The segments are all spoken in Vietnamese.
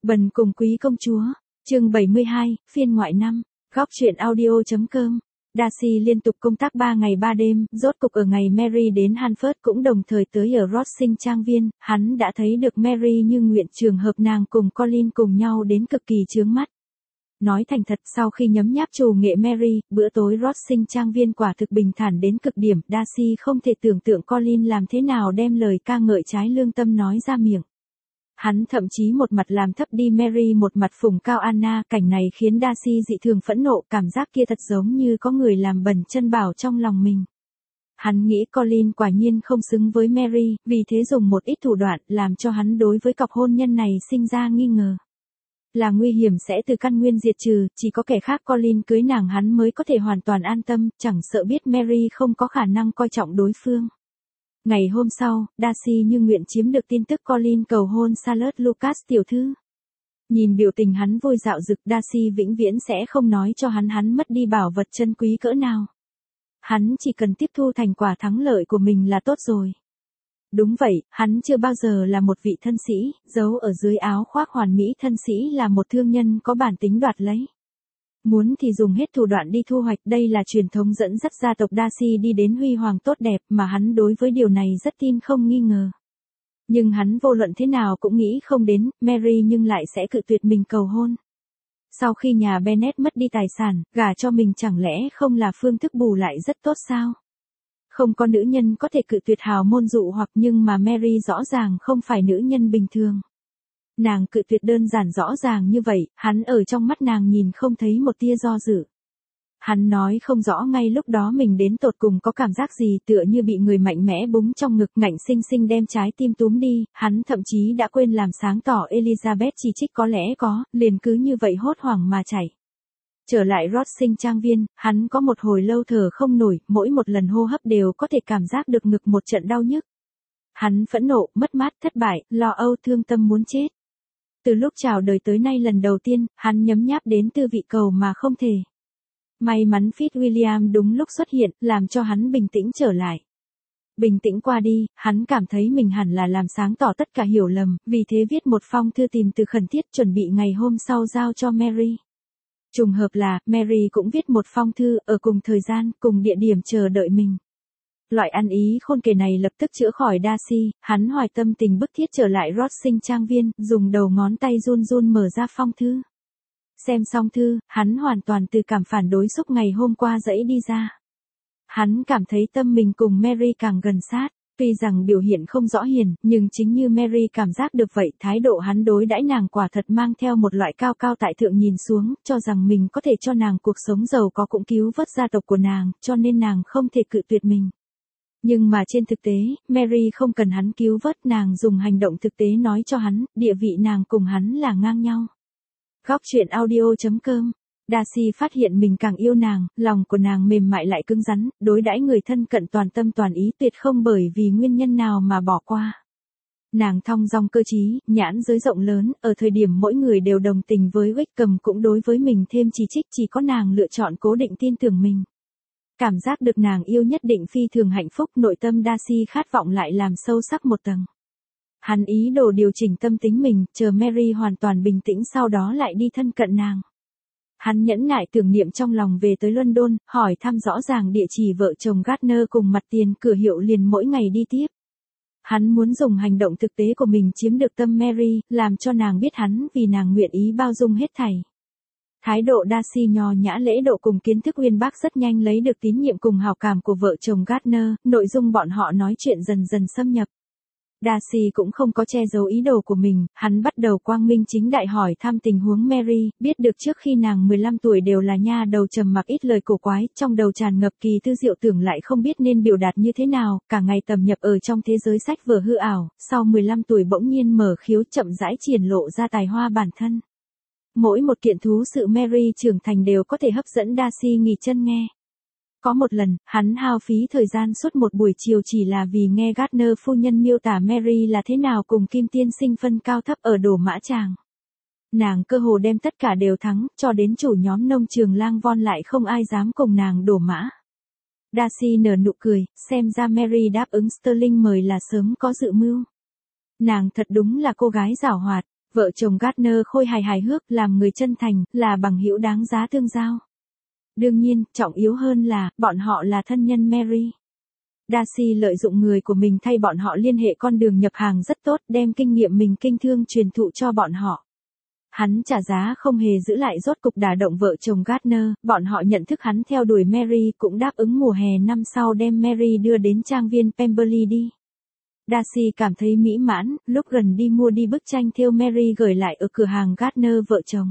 Bần cùng quý công chúa, chương 72, phiên ngoại năm, góc truyện audio.com. Darcy liên tục công tác 3 ngày 3 đêm, rốt cục ở ngày Mary đến Hanford cũng đồng thời tới ở Rossing trang viên, hắn đã thấy được Mary như nguyện, trường hợp nàng cùng Colin cùng nhau đến cực kỳ chướng mắt. Nói thành thật, sau khi nhấm nháp trù nghệ Mary, bữa tối Rossing trang viên quả thực bình thản đến cực điểm, Darcy không thể tưởng tượng Colin làm thế nào đem lời ca ngợi trái lương tâm nói ra miệng. Hắn thậm chí một mặt làm thấp đi Mary, một mặt phủng cao Anna, cảnh này khiến Darcy dị thường phẫn nộ, cảm giác kia thật giống như có người làm bẩn chân bảo trong lòng mình. Hắn nghĩ Colin quả nhiên không xứng với Mary, vì thế dùng một ít thủ đoạn làm cho hắn đối với cặp hôn nhân này sinh ra nghi ngờ. Là nguy hiểm sẽ từ căn nguyên diệt trừ, chỉ có kẻ khác Colin cưới nàng hắn mới có thể hoàn toàn an tâm, chẳng sợ biết Mary không có khả năng coi trọng đối phương. Ngày hôm sau, Darcy như nguyện chiếm được tin tức Colin cầu hôn Charlotte Lucas tiểu thư. Nhìn biểu tình hắn vui dạo dực, Darcy vĩnh viễn sẽ không nói cho hắn mất đi bảo vật chân quý cỡ nào. Hắn chỉ cần tiếp thu thành quả thắng lợi của mình là tốt rồi. Đúng vậy, hắn chưa bao giờ là một vị thân sĩ, giấu ở dưới áo khoác hoàn mỹ thân sĩ là một thương nhân có bản tính đoạt lấy. Muốn thì dùng hết thủ đoạn đi thu hoạch, đây là truyền thống dẫn dắt gia tộc Darcy đi đến huy hoàng tốt đẹp, mà hắn đối với điều này rất tin không nghi ngờ. Nhưng hắn vô luận thế nào cũng nghĩ không đến, Mary nhưng lại sẽ cự tuyệt mình cầu hôn. Sau khi nhà Bennet mất đi tài sản, gả cho mình chẳng lẽ không là phương thức bù lại rất tốt sao? Không có nữ nhân có thể cự tuyệt hào môn dụ hoặc, nhưng mà Mary rõ ràng không phải nữ nhân bình thường. Nàng cự tuyệt đơn giản rõ ràng như vậy, hắn ở trong mắt nàng nhìn không thấy một tia do dự. Hắn nói không rõ ngay lúc đó mình đến tột cùng có cảm giác gì, tựa như bị người mạnh mẽ búng trong ngực, ngạnh xinh xinh đem trái tim túm đi, hắn thậm chí đã quên làm sáng tỏ Elizabeth chỉ trích có lẽ có, liền cứ như vậy hốt hoảng mà chạy. Trở lại Rossing trang viên, hắn có một hồi lâu thở không nổi, mỗi một lần hô hấp đều có thể cảm giác được ngực một trận đau nhức. Hắn phẫn nộ, mất mát, thất bại, lo âu, thương tâm muốn chết. Từ lúc chào đời tới nay lần đầu tiên, hắn nhấm nháp đến tư vị cầu mà không thể. May mắn Fitzwilliam đúng lúc xuất hiện, làm cho hắn bình tĩnh trở lại. Bình tĩnh qua đi, hắn cảm thấy mình hẳn là làm sáng tỏ tất cả hiểu lầm, vì thế viết một phong thư tìm từ khẩn thiết chuẩn bị ngày hôm sau giao cho Mary. Trùng hợp là, Mary cũng viết một phong thư, ở cùng thời gian, cùng địa điểm chờ đợi mình. Loại ăn ý khôn kể này lập tức chữa khỏi Darcy, hắn hoài tâm tình bức thiết trở lại Rossing trang viên, dùng đầu ngón tay run run mở ra phong thư. Xem xong thư, hắn hoàn toàn từ cảm phản đối xúc ngày hôm qua dẫy đi ra. Hắn cảm thấy tâm mình cùng Mary càng gần sát, tuy rằng biểu hiện không rõ hiền, nhưng chính như Mary cảm giác được vậy, thái độ hắn đối đãi nàng quả thật mang theo một loại cao cao tại thượng nhìn xuống, cho rằng mình có thể cho nàng cuộc sống giàu có cũng cứu vớt gia tộc của nàng, cho nên nàng không thể cự tuyệt mình. Nhưng mà trên thực tế, Mary không cần hắn cứu vớt, nàng dùng hành động thực tế nói cho hắn, địa vị nàng cùng hắn là ngang nhau. Góc truyện audio.com. Darcy phát hiện mình càng yêu nàng, lòng của nàng mềm mại lại cứng rắn, đối đãi người thân cận toàn tâm toàn ý, tuyệt không bởi vì nguyên nhân nào mà bỏ qua. Nàng thong dong cơ trí, nhãn giới rộng lớn, ở thời điểm mỗi người đều đồng tình với Wickham cũng đối với mình thêm chỉ trích, chỉ có nàng lựa chọn cố định tin tưởng mình. Cảm giác được nàng yêu nhất định phi thường hạnh phúc, nội tâm Darcy khát vọng lại làm sâu sắc một tầng. Hắn ý đồ điều chỉnh tâm tính mình, chờ Mary hoàn toàn bình tĩnh sau đó lại đi thân cận nàng. Hắn nhẫn nại tưởng niệm trong lòng về tới London, hỏi thăm rõ ràng địa chỉ vợ chồng Gardner cùng mặt tiền cửa hiệu liền mỗi ngày đi tiếp. Hắn muốn dùng hành động thực tế của mình chiếm được tâm Mary, làm cho nàng biết hắn vì nàng nguyện ý bao dung hết thảy. Thái độ Darcy nho nhã lễ độ cùng kiến thức uyên bác rất nhanh lấy được tín nhiệm cùng hào cảm của vợ chồng Gardner, nội dung bọn họ nói chuyện dần dần xâm nhập. Darcy cũng không có che giấu ý đồ của mình, hắn bắt đầu quang minh chính đại hỏi thăm tình huống Mary, biết được trước khi nàng 15 tuổi đều là nha đầu trầm mặc ít lời cổ quái, trong đầu tràn ngập kỳ tư diệu tưởng lại không biết nên biểu đạt như thế nào, cả ngày tầm nhập ở trong thế giới sách vở hư ảo, sau 15 tuổi bỗng nhiên mở khiếu chậm rãi triển lộ ra tài hoa bản thân. Mỗi một kiện thú sự Mary trưởng thành đều có thể hấp dẫn Darcy nghỉ chân nghe. Có một lần, hắn hao phí thời gian suốt một buổi chiều chỉ là vì nghe Gardner phu nhân miêu tả Mary là thế nào cùng Kim tiên sinh phân cao thấp ở đổ mã tràng. Nàng cơ hồ đem tất cả đều thắng, cho đến chủ nhóm nông trường lang von lại không ai dám cùng nàng đổ mã. Darcy nở nụ cười, xem ra Mary đáp ứng Sterling mời là sớm có dự mưu. Nàng thật đúng là cô gái giảo hoạt. Vợ chồng Gardner khôi hài hài hước, làm người chân thành, là bằng hữu đáng giá tương giao. Đương nhiên, trọng yếu hơn là, bọn họ là thân nhân Mary. Darcy lợi dụng người của mình thay bọn họ liên hệ con đường nhập hàng rất tốt, đem kinh nghiệm mình kinh thương truyền thụ cho bọn họ. Hắn trả giá không hề giữ lại, rốt cục đả động vợ chồng Gardner, bọn họ nhận thức hắn theo đuổi Mary, cũng đáp ứng mùa hè năm sau đem Mary đưa đến trang viên Pemberley đi. Darcy cảm thấy mỹ mãn, lúc gần đi mua đi bức tranh thêu Mary gửi lại ở cửa hàng Gardner vợ chồng.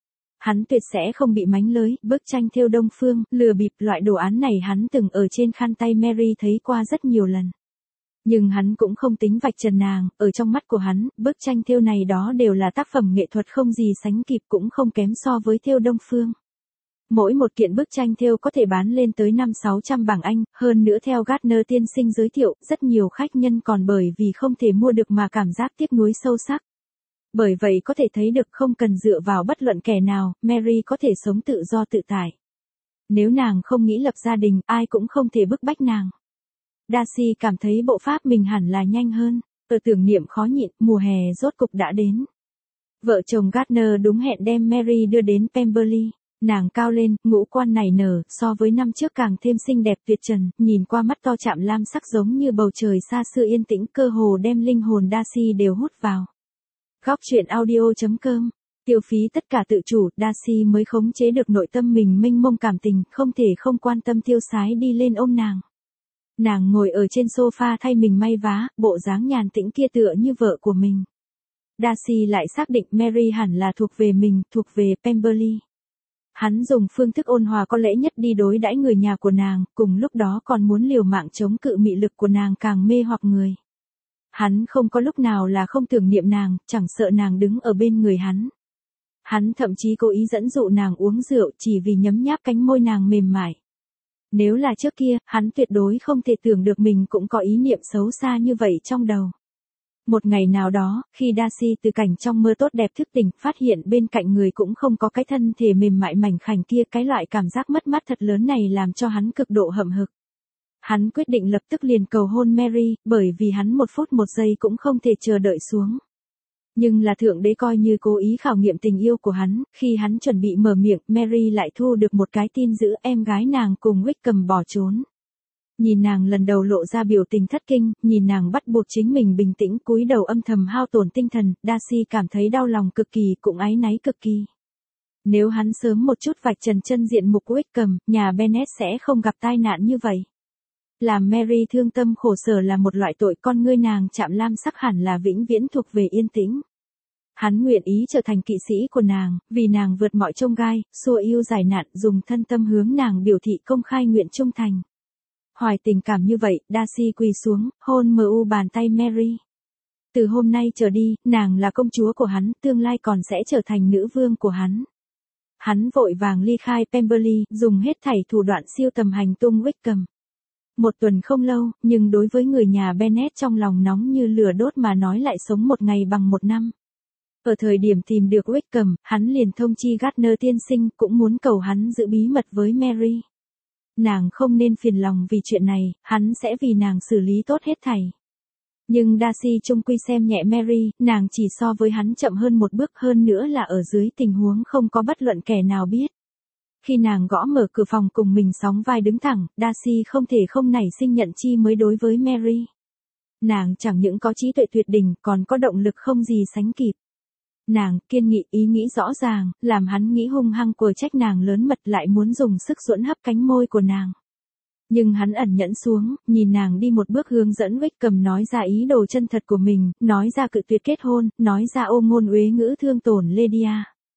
Hắn tuyệt sẽ không bị mánh lới, bức tranh thêu Đông Phương, lừa bịp, loại đồ án này hắn từng ở trên khăn tay Mary thấy qua rất nhiều lần. Nhưng hắn cũng không tính vạch trần nàng, ở trong mắt của hắn, bức tranh thêu này đó đều là tác phẩm nghệ thuật không gì sánh kịp, cũng không kém so với thêu Đông Phương. Mỗi một kiện bức tranh thêu có thể bán lên tới 500-600 bảng Anh, hơn nữa theo Gardner tiên sinh giới thiệu, rất nhiều khách nhân còn bởi vì không thể mua được mà cảm giác tiếc nuối sâu sắc. Bởi vậy có thể thấy được không cần dựa vào bất luận kẻ nào, Mary có thể sống tự do tự tại. Nếu nàng không nghĩ lập gia đình, ai cũng không thể bức bách nàng. Darcy cảm thấy bộ pháp mình hẳn là nhanh hơn, ở tưởng niệm khó nhịn, mùa hè rốt cục đã đến. Vợ chồng Gardner đúng hẹn đem Mary đưa đến Pemberley. Nàng cao lên, ngũ quan nảy nở, so với năm trước càng thêm xinh đẹp tuyệt trần, nhìn qua mắt to chạm lam sắc giống như bầu trời xa xưa yên tĩnh, cơ hồ đem linh hồn Darcy đều hút vào. Góc truyện audio.com. Tiêu phí tất cả tự chủ, Darcy mới khống chế được nội tâm mình mênh mông cảm tình, không thể không quan tâm tiêu sái đi lên ôm nàng. Nàng ngồi ở trên sofa thay mình may vá, bộ dáng nhàn tĩnh kia tựa như vợ của mình. Darcy lại xác định Mary hẳn là thuộc về mình, thuộc về Pemberley. Hắn dùng phương thức ôn hòa có lễ nhất đi đối đãi người nhà của nàng, cùng lúc đó còn muốn liều mạng chống cự mị lực của nàng càng mê hoặc người. Hắn không có lúc nào là không tưởng niệm nàng, chẳng sợ nàng đứng ở bên người hắn. Hắn thậm chí cố ý dẫn dụ nàng uống rượu chỉ vì nhấm nháp cánh môi nàng mềm mại. Nếu là trước kia, hắn tuyệt đối không thể tưởng được mình cũng có ý niệm xấu xa như vậy trong đầu. Một ngày nào đó, khi Darcy từ cảnh trong mơ tốt đẹp thức tỉnh, phát hiện bên cạnh người cũng không có cái thân thể mềm mại mảnh khảnh kia, cái loại cảm giác mất mát thật lớn này làm cho hắn cực độ hậm hực. Hắn quyết định lập tức liền cầu hôn Mary, bởi vì hắn một phút một giây cũng không thể chờ đợi xuống. Nhưng là thượng đế coi như cố ý khảo nghiệm tình yêu của hắn, khi hắn chuẩn bị mở miệng, Mary lại thu được một cái tin dữ, em gái nàng cùng Wickham bỏ trốn. Nhìn nàng lần đầu lộ ra biểu tình thất kinh, nhìn nàng bắt buộc chính mình bình tĩnh cúi đầu âm thầm hao tổn tinh thần, Darcy cảm thấy đau lòng cực kỳ, cũng áy náy cực kỳ. Nếu hắn sớm một chút vạch trần chân diện mục Wickham, nhà Bennet sẽ không gặp tai nạn như vậy. Làm Mary thương tâm khổ sở là một loại tội, con ngươi nàng chạm lam sắc hẳn là vĩnh viễn thuộc về yên tĩnh. Hắn nguyện ý trở thành kỵ sĩ của nàng, vì nàng vượt mọi chông gai, xua yêu giải nạn, dùng thân tâm hướng nàng biểu thị công khai nguyện trung thành. Hoài tình cảm như vậy, Darcy quỳ xuống, hôn mu bàn tay Mary. Từ hôm nay trở đi, nàng là công chúa của hắn, tương lai còn sẽ trở thành nữ vương của hắn. Hắn vội vàng ly khai Pemberley, dùng hết thảy thủ đoạn siêu tầm hành tung Wickham. Một tuần không lâu, nhưng đối với người nhà Bennet trong lòng nóng như lửa đốt mà nói lại sống một ngày bằng một năm. Ở thời điểm tìm được Wickham, hắn liền thông chi Gardner tiên sinh, cũng muốn cầu hắn giữ bí mật với Mary. Nàng không nên phiền lòng vì chuyện này, hắn sẽ vì nàng xử lý tốt hết thảy. Nhưng Darcy chung quy xem nhẹ Mary, nàng chỉ so với hắn chậm hơn một bước, hơn nữa là ở dưới tình huống không có bất luận kẻ nào biết. Khi nàng gõ mở cửa phòng cùng mình sóng vai đứng thẳng, Darcy không thể không nảy sinh nhận chi mới đối với Mary. Nàng chẳng những có trí tuệ tuyệt đỉnh, còn có động lực không gì sánh kịp. Nàng kiên nghị, ý nghĩ rõ ràng, làm hắn nghĩ hung hăng quở trách nàng lớn mật, lại muốn dùng sức duỗi hấp cánh môi của nàng. Nhưng hắn ẩn nhẫn xuống, nhìn nàng đi một bước hướng dẫn Wickham nói ra ý đồ chân thật của mình, nói ra cự tuyệt kết hôn, nói ra ô ngôn uế ngữ thương tổn Lydia.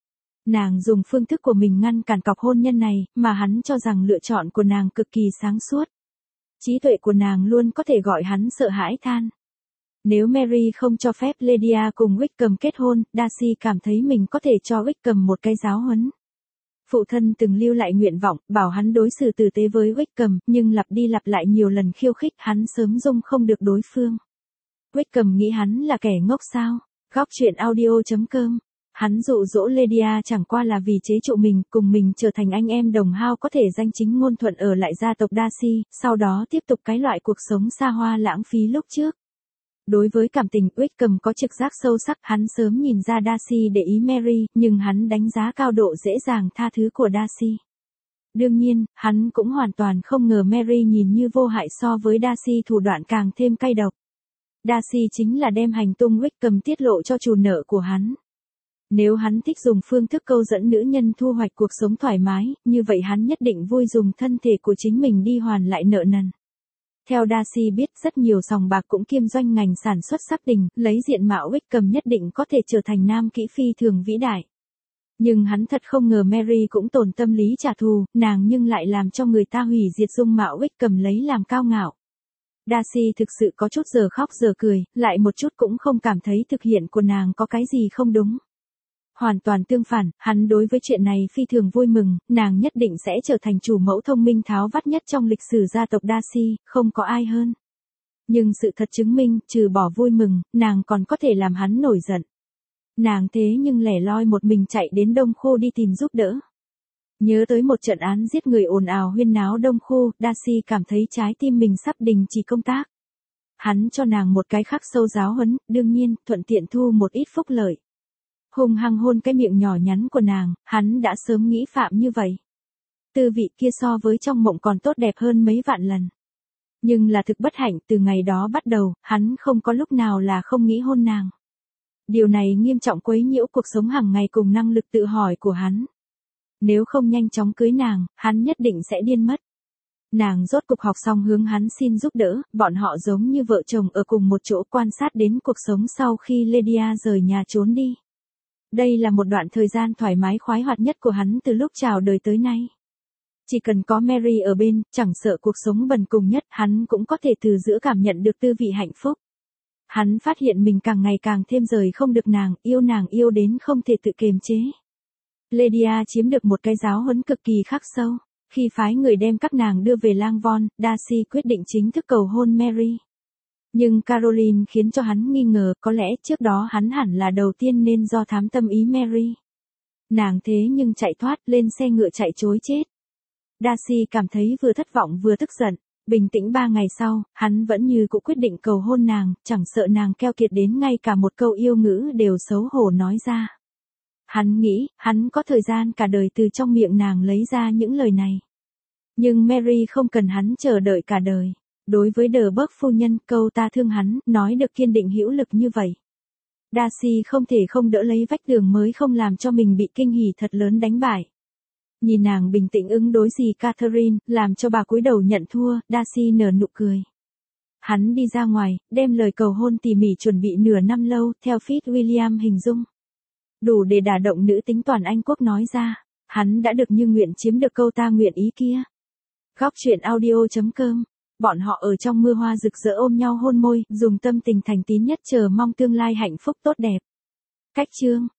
Nàng dùng phương thức của mình ngăn cản cọc hôn nhân này, mà hắn cho rằng lựa chọn của nàng cực kỳ sáng suốt. Trí tuệ của nàng luôn có thể gọi hắn sợ hãi than. Nếu Mary không cho phép Lydia cùng Wickham kết hôn, Darcy cảm thấy mình có thể cho Wickham một cái giáo huấn. Phụ thân từng lưu lại nguyện vọng, bảo hắn đối xử tử tế với Wickham, nhưng lặp đi lặp lại nhiều lần khiêu khích, hắn sớm dung không được đối phương. Wickham nghĩ hắn là kẻ ngốc sao? Góc truyện audio.com. Hắn dụ dỗ Lydia chẳng qua là vì chế trụ mình, cùng mình trở thành anh em đồng hao có thể danh chính ngôn thuận ở lại gia tộc Darcy, sau đó tiếp tục cái loại cuộc sống xa hoa lãng phí lúc trước. Đối với cảm tình, Wickham có trực giác sâu sắc, hắn sớm nhìn ra Darcy để ý Mary, nhưng hắn đánh giá cao độ dễ dàng tha thứ của Darcy. Đương nhiên, hắn cũng hoàn toàn không ngờ Mary nhìn như vô hại so với Darcy thủ đoạn càng thêm cay độc. Darcy chính là đem hành tung Wickham tiết lộ cho chủ nợ của hắn. Nếu hắn thích dùng phương thức câu dẫn nữ nhân thu hoạch cuộc sống thoải mái, như vậy hắn nhất định vui dùng thân thể của chính mình đi hoàn lại nợ nần. Theo Darcy biết, rất nhiều sòng bạc cũng kiêm doanh ngành sản xuất sắp đình, lấy diện mạo Wickham nhất định có thể trở thành nam kỹ phi thường vĩ đại. Nhưng hắn thật không ngờ Mary cũng tồn tâm lý trả thù, nàng nhưng lại làm cho người ta hủy diệt dung mạo Wickham lấy làm cao ngạo. Darcy thực sự có chút giờ khóc giờ cười, lại một chút cũng không cảm thấy thực hiện của nàng có cái gì không đúng. Hoàn toàn tương phản, hắn đối với chuyện này phi thường vui mừng, nàng nhất định sẽ trở thành chủ mẫu thông minh tháo vắt nhất trong lịch sử gia tộc Darcy, không có ai hơn. Nhưng sự thật chứng minh, trừ bỏ vui mừng, nàng còn có thể làm hắn nổi giận. Nàng thế nhưng lẻ loi một mình chạy đến Đông Khu đi tìm giúp đỡ. Nhớ tới một trận án giết người ồn ào huyên náo Đông Khu, Darcy cảm thấy trái tim mình sắp đình chỉ công tác. Hắn cho nàng một cái khắc sâu giáo huấn, đương nhiên, thuận tiện thu một ít phúc lợi. Hung hăng hôn cái miệng nhỏ nhắn của nàng, hắn đã sớm nghĩ phạm như vậy. Tư vị kia so với trong mộng còn tốt đẹp hơn mấy vạn lần. Nhưng là thực bất hạnh, từ ngày đó bắt đầu, hắn không có lúc nào là không nghĩ hôn nàng. Điều này nghiêm trọng quấy nhiễu cuộc sống hàng ngày cùng năng lực tự hỏi của hắn. Nếu không nhanh chóng cưới nàng, hắn nhất định sẽ điên mất. Nàng rốt cục học xong hướng hắn xin giúp đỡ, bọn họ giống như vợ chồng ở cùng một chỗ quan sát đến cuộc sống sau khi Lydia rời nhà trốn đi. Đây là một đoạn thời gian thoải mái khoái hoạt nhất của hắn từ lúc chào đời tới nay. Chỉ cần có Mary ở bên, chẳng sợ cuộc sống bần cùng nhất, hắn cũng có thể từ giữa cảm nhận được tư vị hạnh phúc. Hắn phát hiện mình càng ngày càng thêm rời không được nàng yêu đến không thể tự kiềm chế. Lydia chiếm được một cái giáo huấn cực kỳ khắc sâu. Khi phái người đem các nàng đưa về Langbourn, Darcy quyết định chính thức cầu hôn Mary. Nhưng Caroline khiến cho hắn nghi ngờ, có lẽ trước đó hắn hẳn là đầu tiên nên do thám tâm ý Mary. Nàng thế nhưng chạy thoát, lên xe ngựa chạy trối chết. Darcy cảm thấy vừa thất vọng vừa tức giận. Bình tĩnh 3 ngày sau, hắn vẫn như cũ quyết định cầu hôn nàng, chẳng sợ nàng keo kiệt đến ngay cả một câu yêu ngữ đều xấu hổ nói ra. Hắn nghĩ, hắn có thời gian cả đời từ trong miệng nàng lấy ra những lời này. Nhưng Mary không cần hắn chờ đợi cả đời. Đối với The Burke phu nhân, câu ta thương hắn, nói được kiên định hữu lực như vậy. Darcy không thể không đỡ lấy vách tường mới không làm cho mình bị kinh hỉ thật lớn đánh bại. Nhìn nàng bình tĩnh ứng đối gì Catherine, làm cho bà cúi đầu nhận thua, Darcy nở nụ cười. Hắn đi ra ngoài, đem lời cầu hôn tỉ mỉ chuẩn bị nửa năm lâu, theo Fitzwilliam hình dung. Đủ để đả động nữ tính toàn Anh quốc nói ra, hắn đã được như nguyện chiếm được câu ta nguyện ý kia. Góc truyện audio.com, bọn họ ở trong mưa hoa rực rỡ ôm nhau hôn môi, dùng tâm tình thành tín nhất chờ mong tương lai hạnh phúc tốt đẹp. Cách chương